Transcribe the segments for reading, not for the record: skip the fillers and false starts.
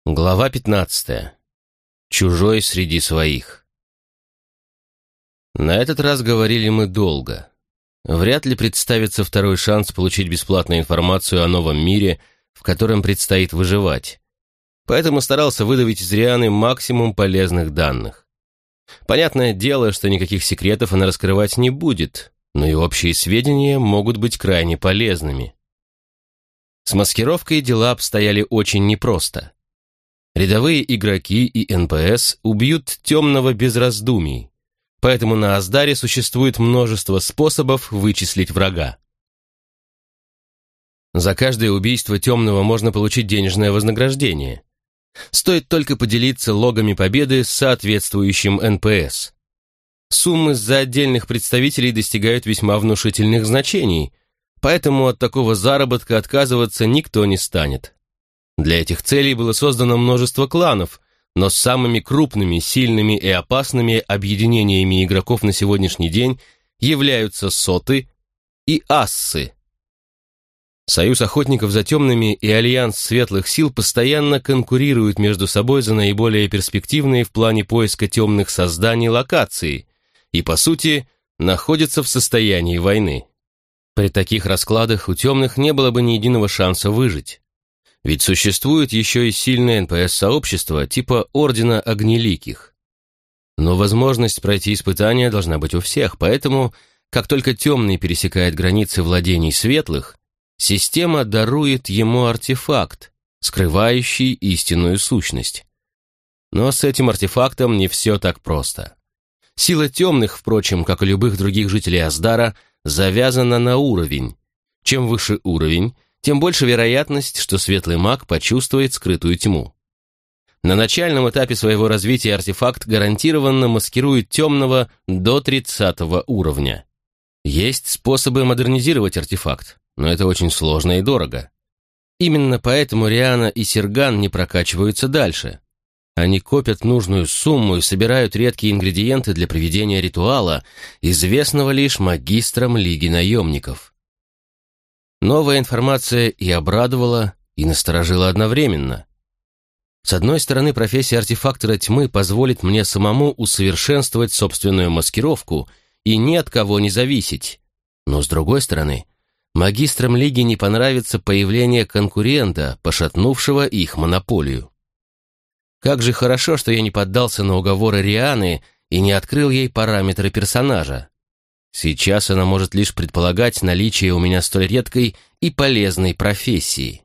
Глава 15. Чужой среди своих. На этот раз говорили мы долго. Вряд ли представится второй шанс получить бесплатную информацию о новом мире, в котором предстоит выживать. Поэтому старался выдавить из Рианы максимум полезных данных. Понятное дело, что никаких секретов она раскрывать не будет, но и общие сведения могут быть крайне полезными. С маскировкой дела обстояли очень непросто. Рядовые игроки и НПС убьют темного без раздумий, поэтому на Аздаре существует множество способов вычислить врага. За каждое убийство темного можно получить денежное вознаграждение. Стоит только поделиться логами победы с соответствующим НПС. Суммы за отдельных представителей достигают весьма внушительных значений, поэтому от такого заработка отказываться никто не станет. Для этих целей было создано множество кланов, но самыми крупными, сильными и опасными объединениями игроков на сегодняшний день являются соты и ассы. Союз охотников за темными и альянс светлых сил постоянно конкурируют между собой за наиболее перспективные в плане поиска темных созданий локации и, по сути, находятся в состоянии войны. При таких раскладах у темных не было бы ни единого шанса выжить. Ведь существует еще и сильное НПС-сообщество типа Ордена Огнеликих. Но возможность пройти испытания должна быть у всех, поэтому, как только темный пересекает границы владений светлых, система дарует ему артефакт, скрывающий истинную сущность. Но с этим артефактом не все так просто. Сила темных, впрочем, как и любых других жителей Аздара, завязана на уровень. Чем выше уровень, тем больше вероятность, что светлый маг почувствует скрытую тьму. На начальном этапе своего развития артефакт гарантированно маскирует темного до 30 уровня. Есть способы модернизировать артефакт, но это очень сложно и дорого. Именно поэтому Риана и Серган не прокачиваются дальше. Они копят нужную сумму и собирают редкие ингредиенты для проведения ритуала, известного лишь магистрам Лиги наемников. Новая информация и обрадовала, и насторожила одновременно. С одной стороны, профессия артефактора тьмы позволит мне самому усовершенствовать собственную маскировку и ни от кого не зависеть. Но с другой стороны, магистрам Лиги не понравится появление конкурента, пошатнувшего их монополию. Как же хорошо, что я не поддался на уговоры Рианы и не открыл ей параметры персонажа. Сейчас она может лишь предполагать наличие у меня столь редкой и полезной профессии.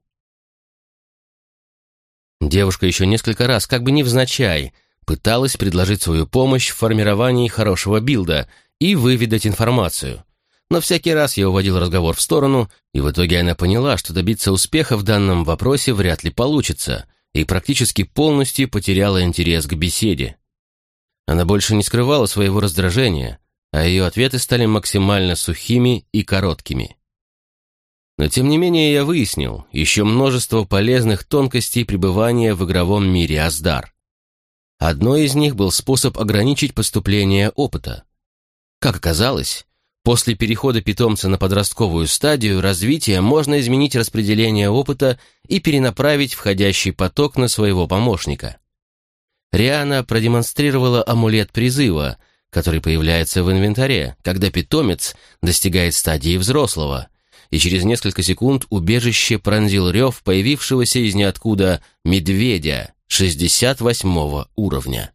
Девушка еще несколько раз, как бы невзначай, пыталась предложить свою помощь в формировании хорошего билда и выведать информацию. Но всякий раз я уводил разговор в сторону, и в итоге она поняла, что добиться успеха в данном вопросе вряд ли получится, и практически полностью потеряла интерес к беседе. Она больше не скрывала своего раздражения, а ее ответы стали максимально сухими и короткими. Но тем не менее я выяснил еще множество полезных тонкостей пребывания в игровом мире Аздар. Одной из них был способ ограничить поступление опыта. Как оказалось, после перехода питомца на подростковую стадию развития можно изменить распределение опыта и перенаправить входящий поток на своего помощника. Риана продемонстрировала амулет призыва, который появляется в инвентаре, когда питомец достигает стадии взрослого, и через несколько секунд убежище пронзил рев появившегося из ниоткуда медведя 68 уровня.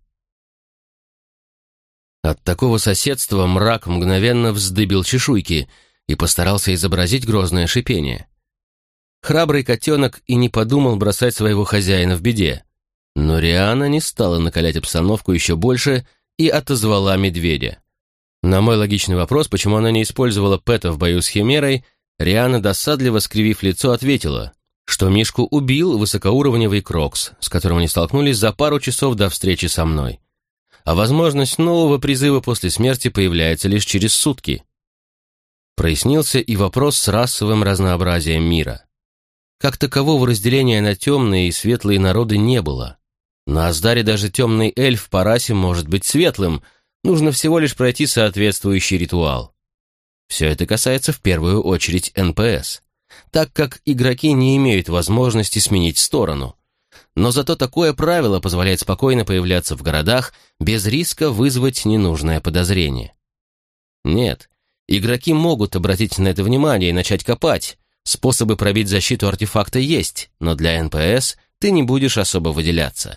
От такого соседства мрак мгновенно вздыбил чешуйки и постарался изобразить грозное шипение. Храбрый котенок и не подумал бросать своего хозяина в беде, но Риана не стала накалять обстановку еще больше и отозвала медведя. На мой логичный вопрос, почему она не использовала Пэта в бою с Химерой, Риана, досадливо скривив лицо, ответила, что Мишку убил высокоуровневый Крокс, с которым они столкнулись за пару часов до встречи со мной. А возможность нового призыва после смерти появляется лишь через сутки. Прояснился и вопрос с расовым разнообразием мира. Как такового разделения на темные и светлые народы не было. На Аздаре даже темный эльф по расе может быть светлым, нужно всего лишь пройти соответствующий ритуал. Все это касается в первую очередь НПС, так как игроки не имеют возможности сменить сторону. но зато такое правило позволяет спокойно появляться в городах без риска вызвать ненужное подозрение. Нет, игроки могут обратить на это внимание и начать копать. Способы пробить защиту артефакта есть, но для НПС ты не будешь особо выделяться.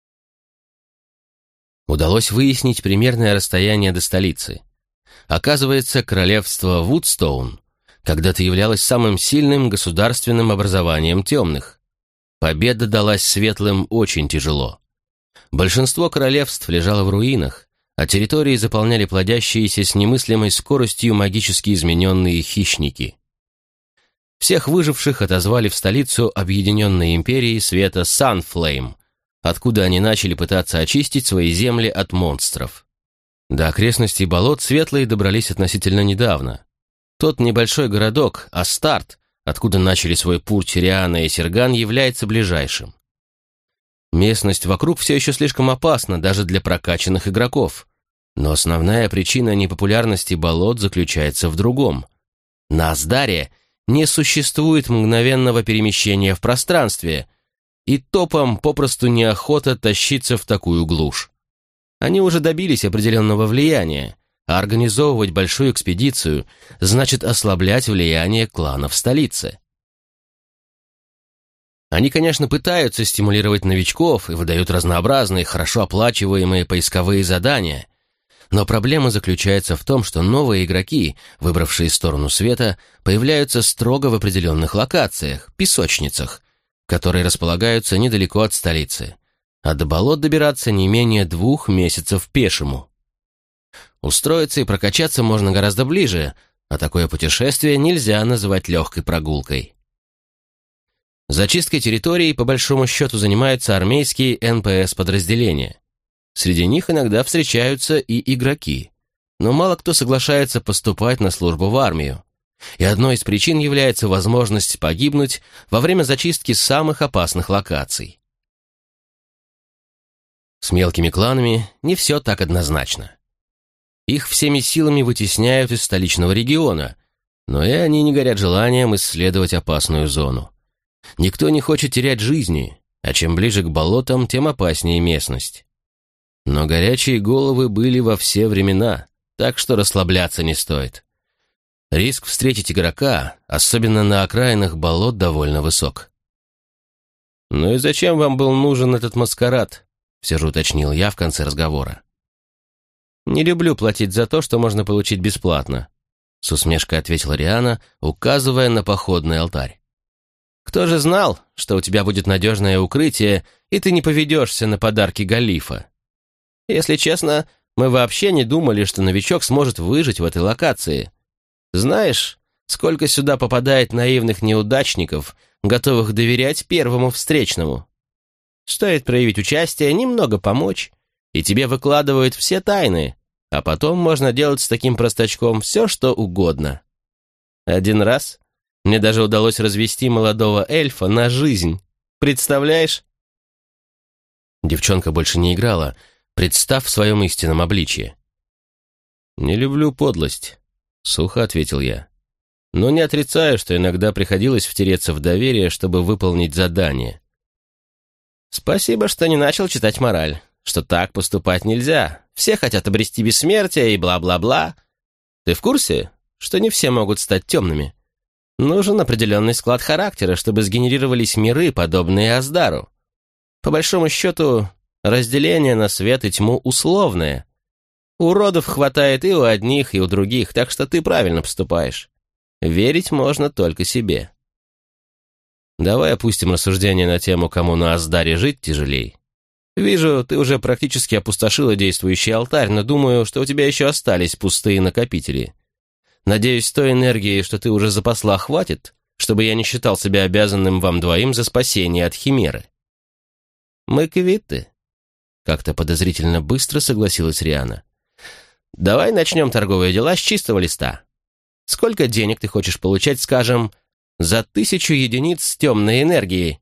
Удалось выяснить примерное расстояние до столицы. Оказывается, королевство Вудстоун когда-то являлось самым сильным государственным образованием темных. Победа далась светлым очень тяжело. Большинство королевств лежало в руинах, а территории заполняли плодящиеся с немыслимой скоростью магически измененные хищники. Всех выживших отозвали в столицу Объединенной Империи Света Санфлейм, откуда они начали пытаться очистить свои земли от монстров. До окрестностей болот светлые добрались относительно недавно. Тот небольшой городок, Астарт, откуда начали свой путь Риана и Серган, является ближайшим. Местность вокруг все еще слишком опасна даже для прокачанных игроков, но основная причина непопулярности болот заключается в другом. На Аздаре не существует мгновенного перемещения в пространстве, и топам попросту неохота тащиться в такую глушь. Они уже добились определенного влияния, а организовывать большую экспедицию значит ослаблять влияние кланов в столице. Они, конечно, пытаются стимулировать новичков и выдают разнообразные, хорошо оплачиваемые поисковые задания, но проблема заключается в том, что новые игроки, выбравшие сторону света, появляются строго в определенных локациях, песочницах, которые располагаются недалеко от столицы, а до болот добираться не менее 2 месяцев пешему. Устроиться и прокачаться можно гораздо ближе, а такое путешествие нельзя называть легкой прогулкой. Зачисткой территорий, по большому счету, занимаются армейские НПС-подразделения. Среди них иногда встречаются и игроки, но мало кто соглашается поступать на службу в армию. И одной из причин является возможность погибнуть во время зачистки самых опасных локаций. С мелкими кланами не все так однозначно. Их всеми силами вытесняют из столичного региона, но и они не горят желанием исследовать опасную зону. Никто не хочет терять жизни, а чем ближе к болотам, тем опаснее местность. Но горячие головы были во все времена, так что расслабляться не стоит. Риск встретить игрока, особенно на окраинах болот, довольно высок. «Ну и зачем вам был нужен этот маскарад?» — все же уточнил я в конце разговора. «Не люблю платить за то, что можно получить бесплатно», — с усмешкой ответила Риана, указывая на походный алтарь. «Кто же знал, что у тебя будет надежное укрытие, и ты не поведешься на подарки Галифа? Если честно, мы вообще не думали, что новичок сможет выжить в этой локации. Знаешь, сколько сюда попадает наивных неудачников, готовых доверять первому встречному? Стоит проявить участие, немного помочь, и тебе выкладывают все тайны, а потом можно делать с таким простачком все, что угодно. Один раз мне даже удалось развести молодого эльфа на жизнь. Представляешь?» Девчонка больше не играла, представ в своем истинном обличье. «Не люблю подлость», — сухо ответил я. «Но не отрицаю, что иногда приходилось втереться в доверие, чтобы выполнить задание». «Спасибо, что не начал читать мораль, что так поступать нельзя. Все хотят обрести бессмертие и бла-бла-бла. Ты в курсе, что не все могут стать темными? Нужен определенный склад характера, чтобы сгенерировались миры, подобные Аздару. По большому счету, разделение на свет и тьму условное. Уродов хватает и у одних, и у других, так что ты правильно поступаешь. Верить можно только себе. Давай опустим рассуждение на тему, кому на Аздаре жить тяжелей. Вижу, ты уже практически опустошила действующий алтарь, но думаю, что у тебя еще остались пустые накопители. Надеюсь, той энергии, что ты уже запасла, хватит, чтобы я не считал себя обязанным вам двоим за спасение от химеры. Мы квиты. Как-то подозрительно быстро согласилась Риана. Давай начнем торговые дела с чистого листа. Сколько денег ты хочешь получать, скажем, за 1000 единиц темной энергии?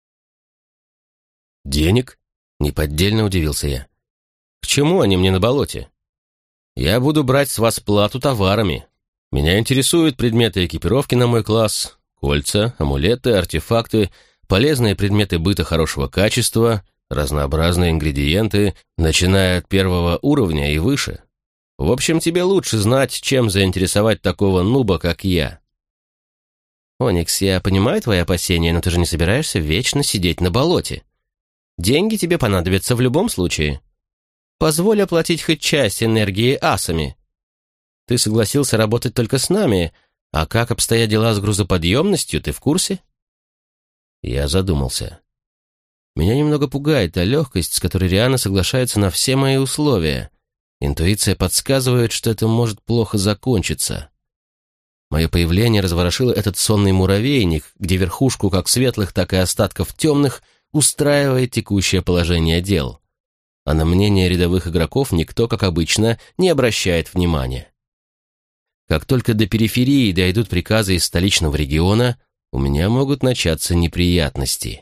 Денег? Неподдельно удивился я. К чему они мне на болоте? Я буду брать с вас плату товарами. Меня интересуют предметы экипировки на мой класс, кольца, амулеты, артефакты, полезные предметы быта хорошего качества, разнообразные ингредиенты, начиная от первого уровня и выше. В общем, тебе лучше знать, чем заинтересовать такого нуба, как я. Оникс, я понимаю твои опасения, но ты же не собираешься вечно сидеть на болоте. Деньги тебе понадобятся в любом случае. Позволь оплатить хоть часть энергии асами. Ты согласился работать только с нами, а как обстоят дела с грузоподъемностью, ты в курсе? Я задумался. Меня немного пугает та легкость, с которой Риана соглашается на все мои условия. Интуиция подсказывает, что это может плохо закончиться. Мое появление разворошило этот сонный муравейник, где верхушку как светлых, так и остатков темных устраивает текущее положение дел. А на мнение рядовых игроков никто, как обычно, не обращает внимания. Как только до периферии дойдут приказы из столичного региона, у меня могут начаться неприятности.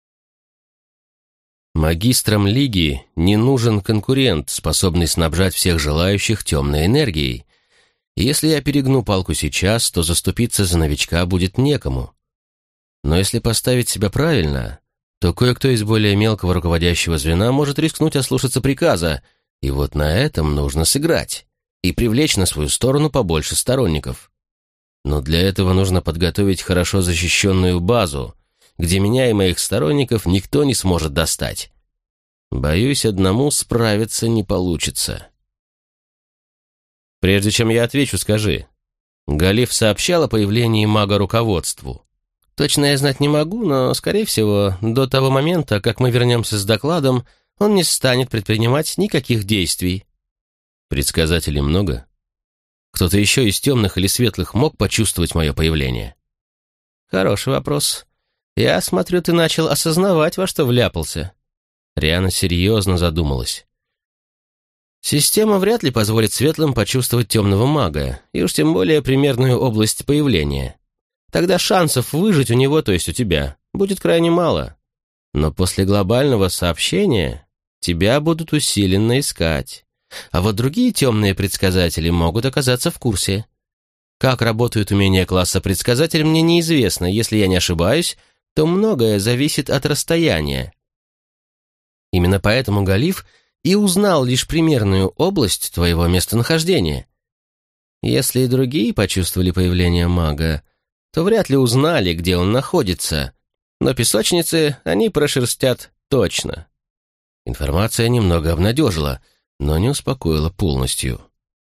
Магистрам Лиги не нужен конкурент, способный снабжать всех желающих темной энергией. И если я перегну палку сейчас, то заступиться за новичка будет некому. Но если поставить себя правильно, то кое-кто из более мелкого руководящего звена может рискнуть ослушаться приказа, и вот на этом нужно сыграть и привлечь на свою сторону побольше сторонников. Но для этого нужно подготовить хорошо защищенную базу, где меня и моих сторонников никто не сможет достать. Боюсь, одному справиться не получится. Прежде чем я отвечу, скажи, Галиф сообщал о появлении мага руководству? Точно я знать не могу, но, скорее всего, до того момента, как мы вернемся с докладом, он не станет предпринимать никаких действий. Предсказателей много? Кто-то еще из темных или светлых мог почувствовать мое появление? Хороший вопрос. Я смотрю, ты начал осознавать, во что вляпался. Риана серьезно задумалась. Система вряд ли позволит светлым почувствовать темного мага, и уж тем более примерную область появления. Тогда шансов выжить у него, то есть у тебя, будет крайне мало. Но после глобального сообщения тебя будут усиленно искать. А вот другие темные предсказатели могут оказаться в курсе. Как работают умения класса предсказатель, мне неизвестно. Если я не ошибаюсь, то многое зависит от расстояния. Именно поэтому Галиф и узнал лишь примерную область твоего местонахождения. Если и другие почувствовали появление мага, то вряд ли узнали, где он находится, но песочницы они прошерстят точно. Информация немного обнадежила, но не успокоила полностью.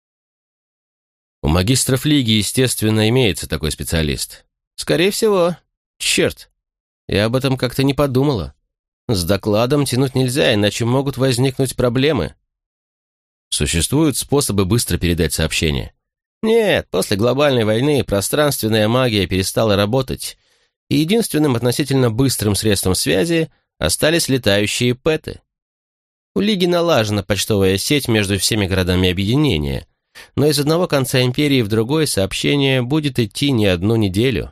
У магистров Лиги, естественно, имеется такой специалист. Скорее всего. Черт, я об этом как-то не подумала. С докладом тянуть нельзя, иначе могут возникнуть проблемы. Существуют способы быстро передать сообщение? Нет, после глобальной войны пространственная магия перестала работать, и единственным относительно быстрым средством связи остались летающие пэты. У Лиги налажена почтовая сеть между всеми городами объединения, но из одного конца империи в другой сообщение будет идти не одну неделю.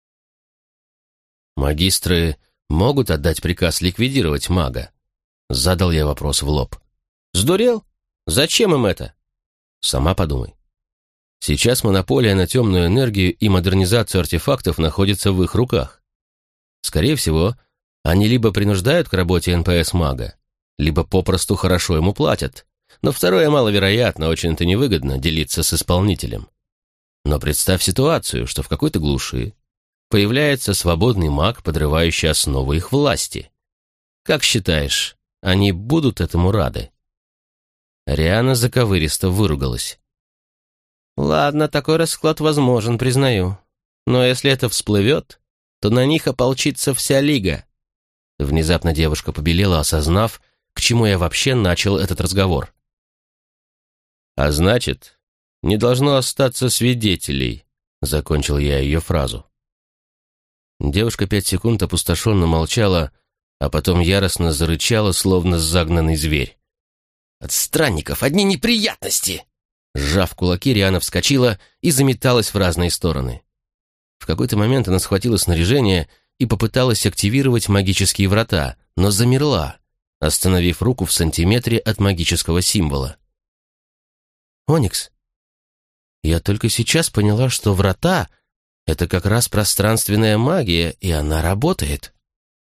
Магистры могут отдать приказ ликвидировать мага? Задал я вопрос в лоб. Сдурел? Зачем им это? Сама подумай. Сейчас монополия на темную энергию и модернизацию артефактов находится в их руках. Скорее всего, они либо принуждают к работе НПС мага, либо попросту хорошо ему платят. Но второе маловероятно, очень это невыгодно делиться с исполнителем. Но представь ситуацию, что в какой-то глуши появляется свободный маг, подрывающий основы их власти. Как считаешь, они будут этому рады? Риана заковыристо выругалась. Ладно, такой расклад возможен, признаю. Но если это всплывет, то на них ополчится вся Лига. Внезапно девушка побелела, осознав, к чему я вообще начал этот разговор. А значит, не должно остаться свидетелей, закончил я ее фразу. Девушка 5 секунд опустошенно молчала, а потом яростно зарычала, словно загнанный зверь. «От странников одни неприятности!» Сжав кулаки, Риана вскочила и заметалась в разные стороны. В какой-то момент она схватила снаряжение и попыталась активировать магические врата, но замерла, остановив руку в сантиметре от магического символа. «Оникс, я только сейчас поняла, что врата — это как раз пространственная магия, и она работает».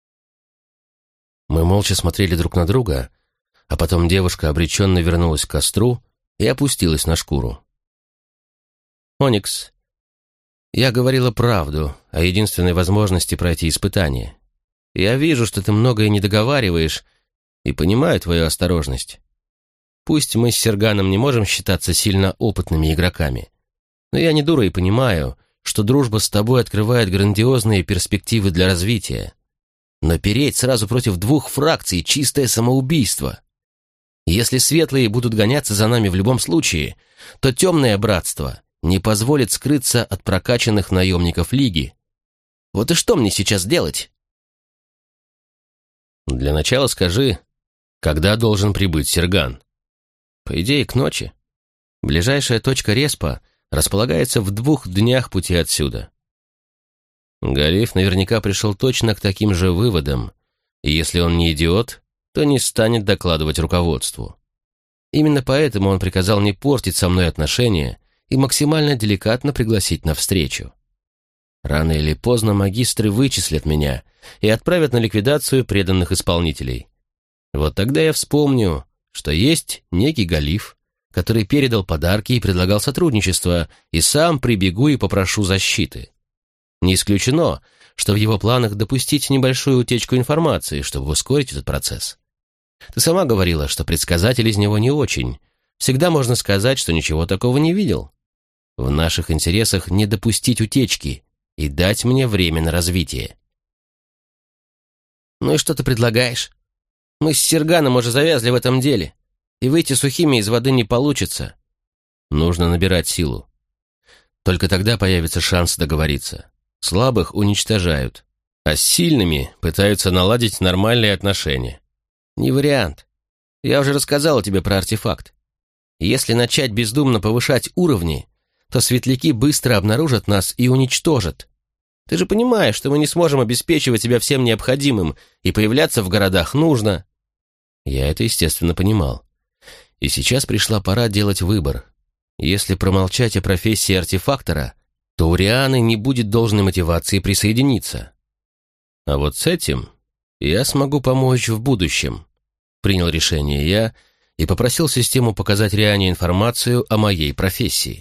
Мы молча смотрели друг на друга, а потом девушка обреченно вернулась к костру и опустилась на шкуру. «Оникс, я говорила правду о единственной возможности пройти испытание. Я вижу, что ты многое не договариваешь, и понимаю твою осторожность. Пусть мы с Серганом не можем считаться сильно опытными игроками, но я не дура и понимаю, что дружба с тобой открывает грандиозные перспективы для развития. Но переть сразу против двух фракций — чистое самоубийство. Если светлые будут гоняться за нами в любом случае, то темное братство не позволит скрыться от прокачанных наемников Лиги. Вот и что мне сейчас делать?» «Для начала скажи, когда должен прибыть Серган?» «По идее, к ночи. Ближайшая точка респа располагается в 2 днях пути отсюда». Галиф наверняка пришел точно к таким же выводам, и если он не идиот, то не станет докладывать руководству. Именно поэтому он приказал не портить со мной отношения и максимально деликатно пригласить на встречу. Рано или поздно магистры вычислят меня и отправят на ликвидацию преданных исполнителей. Вот тогда я вспомню, что есть некий Галиф, который передал подарки и предлагал сотрудничество, и сам прибегу и попрошу защиты. Не исключено, что в его планах допустить небольшую утечку информации, чтобы ускорить этот процесс. Ты сама говорила, что предсказатель из него не очень. Всегда можно сказать, что ничего такого не видел. В наших интересах не допустить утечки и дать мне время на развитие. «Ну и что ты предлагаешь? Мы с Серганом уже завязли в этом деле, и выйти сухими из воды не получится. Нужно набирать силу. Только тогда появится шанс договориться. Слабых уничтожают, а с сильными пытаются наладить нормальные отношения. Не вариант. Я уже рассказала тебе про артефакт. Если начать бездумно повышать уровни, то светляки быстро обнаружат нас и уничтожат. Ты же понимаешь, что мы не сможем обеспечивать себя всем необходимым, и появляться в городах нужно». Я это, естественно, понимал. И сейчас пришла пора делать выбор. Если промолчать о профессии артефактора, то у Рианы не будет должной мотивации присоединиться. А вот с этим я смогу помочь в будущем. Принял решение я и попросил систему показать Риане информацию о моей профессии.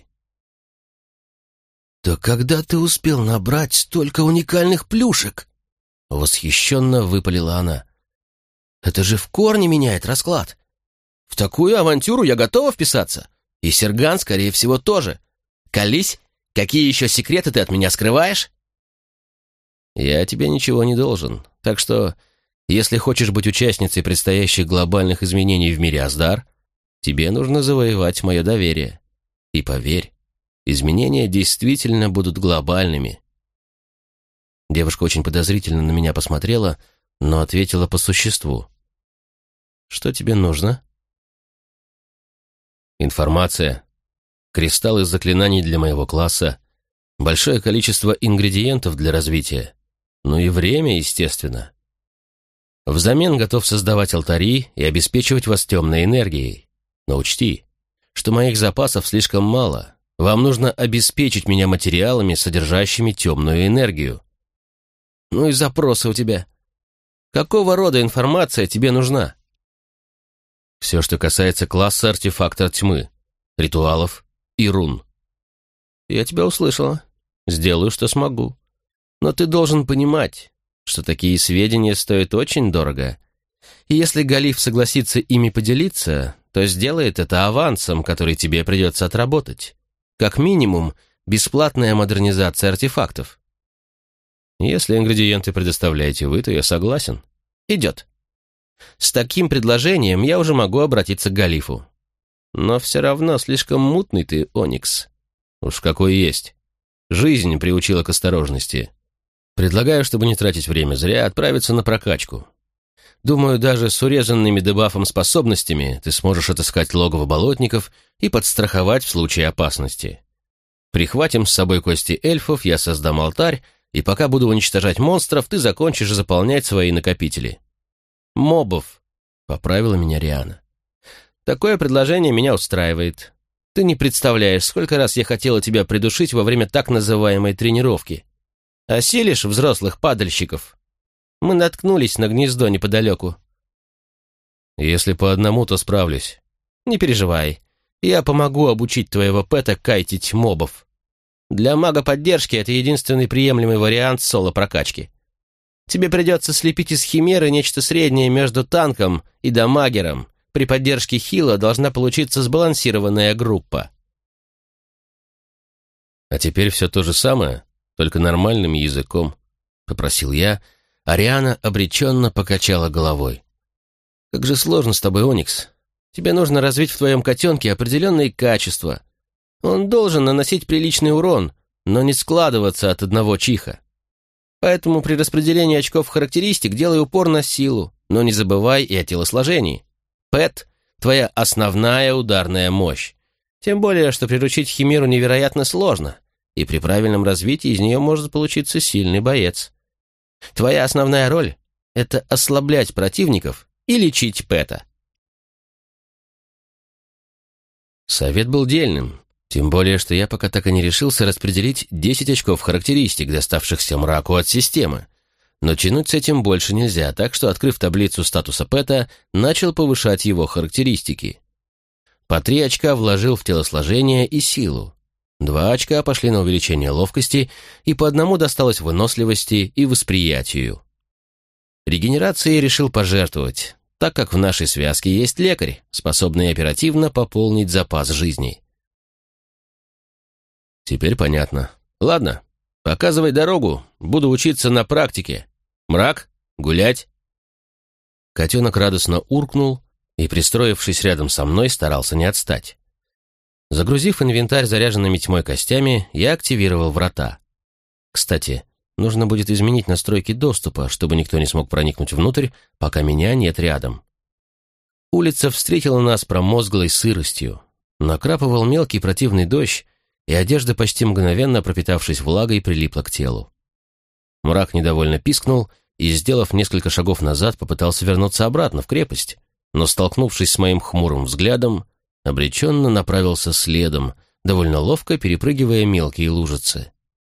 «Да когда ты успел набрать столько уникальных плюшек?» Восхищенно выпалила она. «Это же в корне меняет расклад. В такую авантюру я готова вписаться. И Серган, скорее всего, тоже. Колись, какие еще секреты ты от меня скрываешь?» «Я тебе ничего не должен, так что, если хочешь быть участницей предстоящих глобальных изменений в мире Аздар, тебе нужно завоевать мое доверие. И поверь, изменения действительно будут глобальными». Девушка очень подозрительно на меня посмотрела, но ответила по существу. «Что тебе нужно?» «Информация, кристалл из заклинаний для моего класса, большое количество ингредиентов для развития, ну и время, естественно. Взамен готов создавать алтари и обеспечивать вас темной энергией. Но учти, что моих запасов слишком мало. Вам нужно обеспечить меня материалами, содержащими темную энергию». «Ну и запросы у тебя. Какого рода информация тебе нужна?» «Все, что касается класса артефактор тьмы, ритуалов и рун». «Я тебя услышала. Сделаю, что смогу. Но ты должен понимать, что такие сведения стоят очень дорого. И если Галиф согласится ими поделиться, то сделает это авансом, который тебе придется отработать. Как минимум, бесплатная модернизация артефактов. Если ингредиенты предоставляете вы, то я согласен. Идет. С таким предложением я уже могу обратиться к Галифу. Но все равно слишком мутный ты, Оникс. Уж какой есть. Жизнь приучила к осторожности. Предлагаю, чтобы не тратить время зря, отправиться на прокачку. Думаю, даже с урезанными дебафом способностями ты сможешь отыскать логово болотников и подстраховать в случае опасности. Прихватим с собой кости эльфов, я создам алтарь, и пока буду уничтожать монстров, ты закончишь заполнять свои накопители. Мобов, поправила меня Риана. Такое предложение меня устраивает. Ты не представляешь, сколько раз я хотела тебя придушить во время так называемой тренировки. Осилишь взрослых падальщиков? Мы наткнулись на гнездо неподалеку. Если по одному, то справлюсь. Не переживай. Я помогу обучить твоего пэта кайтить мобов. Для мага поддержки это единственный приемлемый вариант соло-прокачки. Тебе придется слепить из химеры нечто среднее между танком и дамагером. При поддержке хила должна получиться сбалансированная группа. А теперь все то же самое, только нормальным языком, попросил я, а Риана обреченно покачала головой. Как же сложно с тобой, Оникс. Тебе нужно развить в твоем котенке определенные качества. Он должен наносить приличный урон, но не складываться от одного чиха. Поэтому при распределении очков характеристик делай упор на силу, но не забывай и о телосложении. Пэт — твоя основная ударная мощь. Тем более, что приручить химеру невероятно сложно, и при правильном развитии из нее может получиться сильный боец. Твоя основная роль — это ослаблять противников и лечить Пэта. Совет был дельным, тем более, что я пока так и не решился распределить 10 очков характеристик, доставшихся мраку от системы. Но тянуть с этим больше нельзя, так что, открыв таблицу статуса Пэта, начал повышать его характеристики. По 3 очка вложил в телосложение и силу. 2 очка пошли на увеличение ловкости, и по 1 досталось выносливости и восприятию. Регенерацией решил пожертвовать, так как в нашей связке есть лекарь, способный оперативно пополнить запас жизней. Теперь понятно. Ладно, показывай дорогу, буду учиться на практике. Мрак, гулять. Котенок радостно уркнул и, пристроившись рядом со мной, старался не отстать. Загрузив инвентарь заряженными тьмой костями, я активировал врата. Кстати, нужно будет изменить настройки доступа, чтобы никто не смог проникнуть внутрь, пока меня нет рядом. Улица встретила нас промозглой сыростью. Накрапывал мелкий противный дождь, и одежда, почти мгновенно пропитавшись влагой, прилипла к телу. Мрак недовольно пискнул и, сделав несколько шагов назад, попытался вернуться обратно в крепость, но, столкнувшись с моим хмурым взглядом, обреченно направился следом, довольно ловко перепрыгивая мелкие лужицы.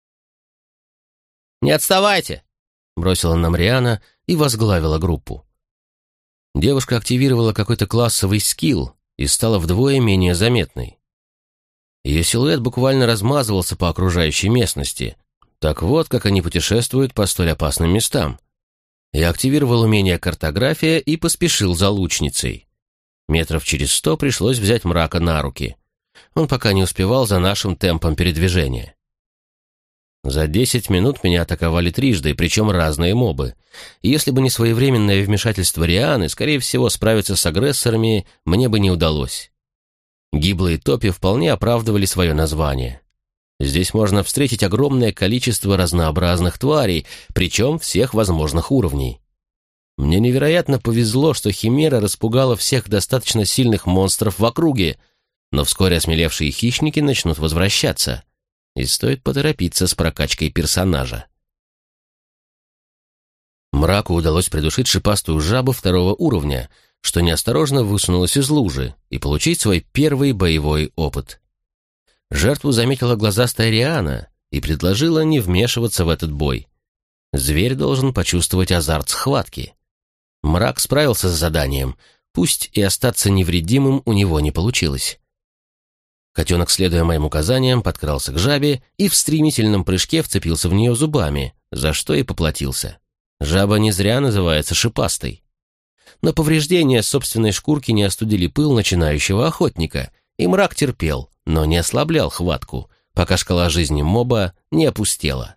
«Не отставайте!» — бросила нам Риана и возглавила группу. Девушка активировала какой-то классовый скилл и стала вдвое менее заметной. Ее силуэт буквально размазывался по окружающей местности. Так вот, как они путешествуют по столь опасным местам. Я активировал умение картография и поспешил за лучницей. Метров через 100 пришлось взять Мрака на руки. Он пока не успевал за нашим темпом передвижения. За 10 минут меня атаковали трижды, причем разные мобы. И если бы не своевременное вмешательство Рианы, скорее всего, справиться с агрессорами мне бы не удалось. Гиблые топи вполне оправдывали свое название. Здесь можно встретить огромное количество разнообразных тварей, причем всех возможных уровней. Мне невероятно повезло, что Химера распугала всех достаточно сильных монстров в округе, но вскоре осмелевшие хищники начнут возвращаться, и стоит поторопиться с прокачкой персонажа. Мраку удалось придушить шипастую жабу 2-го уровня, что неосторожно высунулась из лужи, и получить свой первый боевой опыт. Жертву заметила глазастая Риана и предложила не вмешиваться в этот бой. Зверь должен почувствовать азарт схватки. Мрак справился с заданием, пусть и остаться невредимым у него не получилось. Котенок, следуя моим указаниям, подкрался к жабе и в стремительном прыжке вцепился в нее зубами, за что и поплатился. Жаба не зря называется шипастой. Но повреждения собственной шкурки не остудили пыл начинающего охотника, и Мрак терпел, но не ослаблял хватку, пока шкала жизни моба не опустела.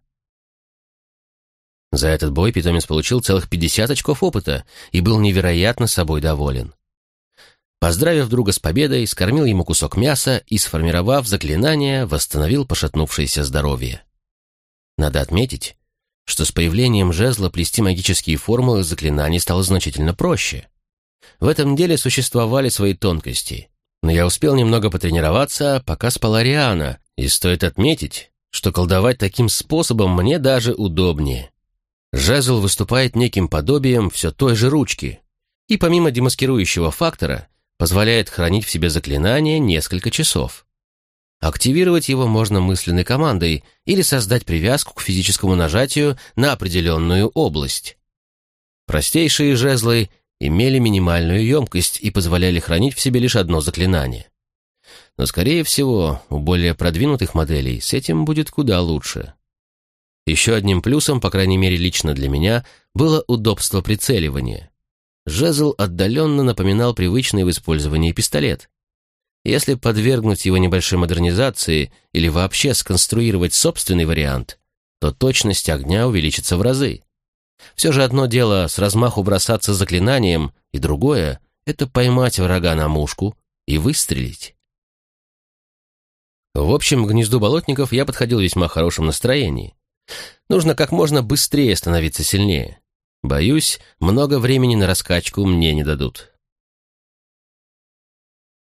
За этот бой питомец получил целых 50 очков опыта и был невероятно собой доволен. Поздравив друга с победой, скормил ему кусок мяса и, сформировав заклинание, восстановил пошатнувшееся здоровье. Надо отметить, что с появлением жезла плести магические формулы заклинаний стало значительно проще. В этом деле существовали свои тонкости, но я успел немного потренироваться, пока спала Риана, и стоит отметить, что колдовать таким способом мне даже удобнее. Жезл выступает неким подобием все той же ручки, и помимо демаскирующего фактора, позволяет хранить в себе заклинание несколько часов. Активировать его можно мысленной командой или создать привязку к физическому нажатию на определенную область. Простейшие жезлы имели минимальную емкость и позволяли хранить в себе лишь одно заклинание. Но, скорее всего, у более продвинутых моделей с этим будет куда лучше. Еще одним плюсом, по крайней мере лично для меня, было удобство прицеливания. Жезл отдаленно напоминал привычный в использовании пистолет. Если подвергнуть его небольшой модернизации или вообще сконструировать собственный вариант, то точность огня увеличится в разы. Все же одно дело с размаху бросаться заклинанием, и другое — это поймать врага на мушку и выстрелить. В общем, к гнезду болотников я подходил в весьма хорошем настроении. Нужно как можно быстрее становиться сильнее. Боюсь, много времени на раскачку мне не дадут.